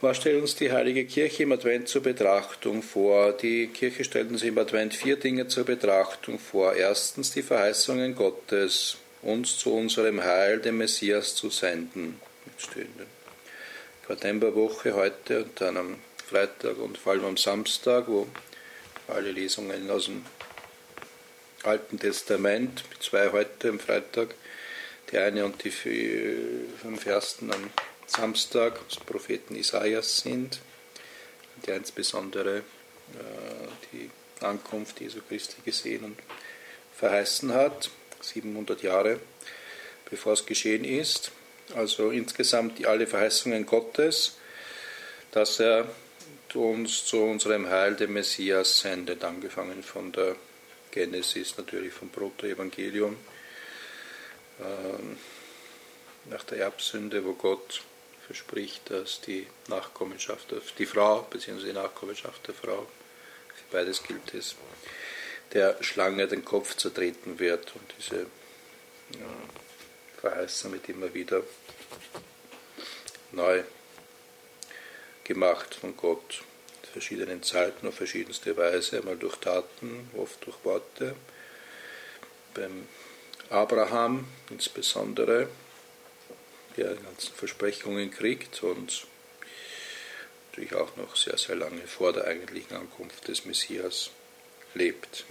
Was stellt uns die Heilige Kirche im Advent zur Betrachtung vor? Die Kirche stellt uns im Advent 4 Dinge zur Betrachtung vor. Erstens die Verheißungen Gottes, uns zu unserem Heil, dem Messias, zu senden. Mit stehenden Quartemberwoche heute und dann am Freitag und vor allem am Samstag, wo alle Lesungen aus dem Alten Testament, 2 heute am Freitag, die eine und die 5 ersten am Samstag des Propheten Isaias sind, die insbesondere die Ankunft Jesu Christi gesehen und verheißen hat, 700 Jahre bevor es geschehen ist. Also insgesamt alle Verheißungen Gottes, dass er uns zu unserem Heil, dem Messias, sendet, angefangen von der Genesis, natürlich vom Protoevangelium, nach der Erbsünde, wo Gott verspricht, dass die Nachkommenschaft, die Frau, bzw. die Nachkommenschaft der Frau, für beides gilt es, der Schlange den Kopf zertreten wird und diese Verheißung wird immer wieder neu gemacht von Gott, in verschiedenen Zeiten auf verschiedenste Weise, einmal durch Taten, oft durch Worte, beim Abraham insbesondere, der die ganzen Versprechungen kriegt und natürlich auch noch sehr, sehr lange vor der eigentlichen Ankunft des Messias lebt.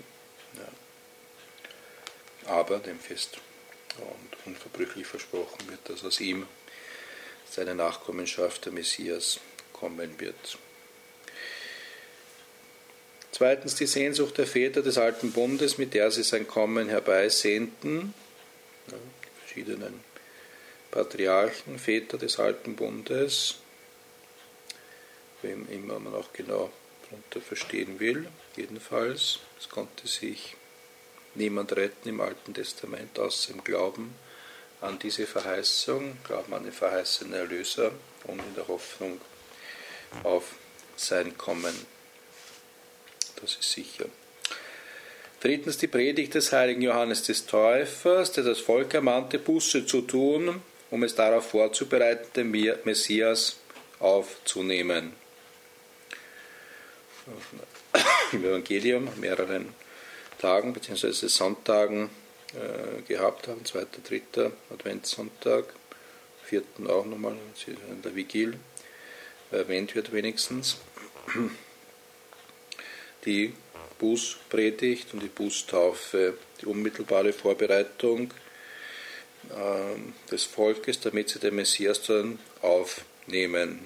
Ja. Aber dem fest und unverbrüchlich versprochen wird, dass aus ihm seine Nachkommenschaft, der Messias, kommen wird. Zweitens die Sehnsucht der Väter des Alten Bundes, mit der sie sein Kommen herbeisehnten, ja, die verschiedenen Patriarchen, Väter des Alten Bundes, wem immer man auch genau darunter verstehen will. Jedenfalls, es konnte sich niemand retten im Alten Testament außer im Glauben an diese Verheißung, Glauben an den verheißenen Erlöser und in der Hoffnung auf sein Kommen. Das ist sicher. Drittens die Predigt des heiligen Johannes des Täufers, der das Volk ermahnte, Buße zu tun, um es darauf vorzubereiten, den Messias aufzunehmen. Im Evangelium an mehreren Tagen bzw. Sonntagen gehabt haben, 2., 3. Adventssonntag, 4. auch nochmal, in der Vigil erwähnt wird wenigstens, die Bußpredigt und die Bußtaufe, die unmittelbare Vorbereitung des Volkes, damit sie den Messias dann aufnehmen.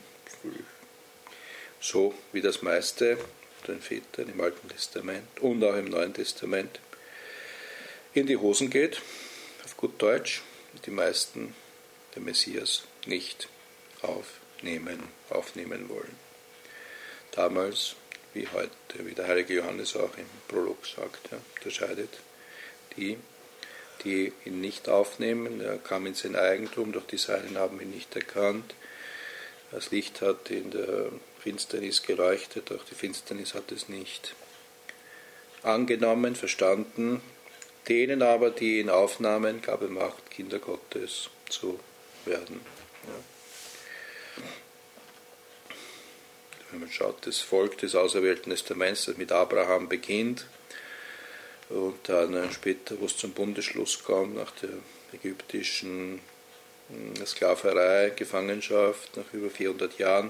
So wie das meiste den Vätern im Alten Testament und auch im Neuen Testament in die Hosen geht, auf gut Deutsch, die meisten den Messias nicht aufnehmen wollen. Damals, wie heute, wie der heilige Johannes auch im Prolog sagt, ja, unterscheidet die ihn nicht aufnehmen. Er kam in sein Eigentum, doch die Seinen haben ihn nicht erkannt. Das Licht hat in der Finsternis geleuchtet, doch die Finsternis hat es nicht angenommen, verstanden. Denen aber, die ihn aufnahmen, gab er Macht, Kinder Gottes zu werden. Ja. Wenn man schaut, das Volk des auserwählten Testaments, das mit Abraham beginnt und dann später, wo es zum Bundesschluss kommt, nach der ägyptischen Sklaverei, Gefangenschaft, nach über 400 Jahren,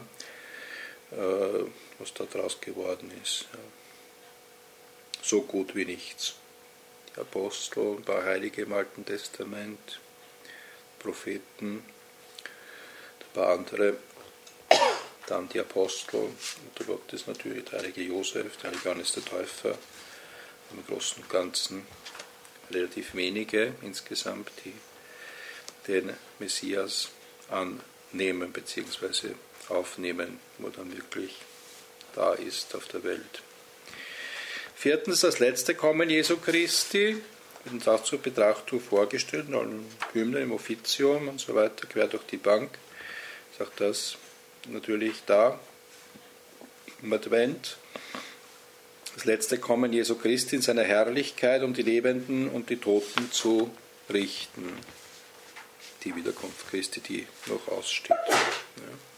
was da draus geworden ist. Ja. So gut wie nichts. Die Apostel, ein paar Heilige im Alten Testament, Propheten, ein paar andere, dann die Apostel, unter Gottes natürlich der heilige Josef, der heilige Johannes der Täufer, im Großen und Ganzen relativ wenige insgesamt, die den Messias annehmen bzw. aufnehmen, wo dann wirklich da ist auf der Welt. Viertens, das letzte Kommen Jesu Christi, wird uns auch zur Betrachtung vorgestellt, in allen Hymnen, im Offizium und so weiter, quer durch die Bank, ist auch das natürlich da im Advent. Das letzte Kommen Jesu Christi in seiner Herrlichkeit, um die Lebenden und die Toten zu richten. Die Wiederkunft Christi, die noch aussteht. Ja.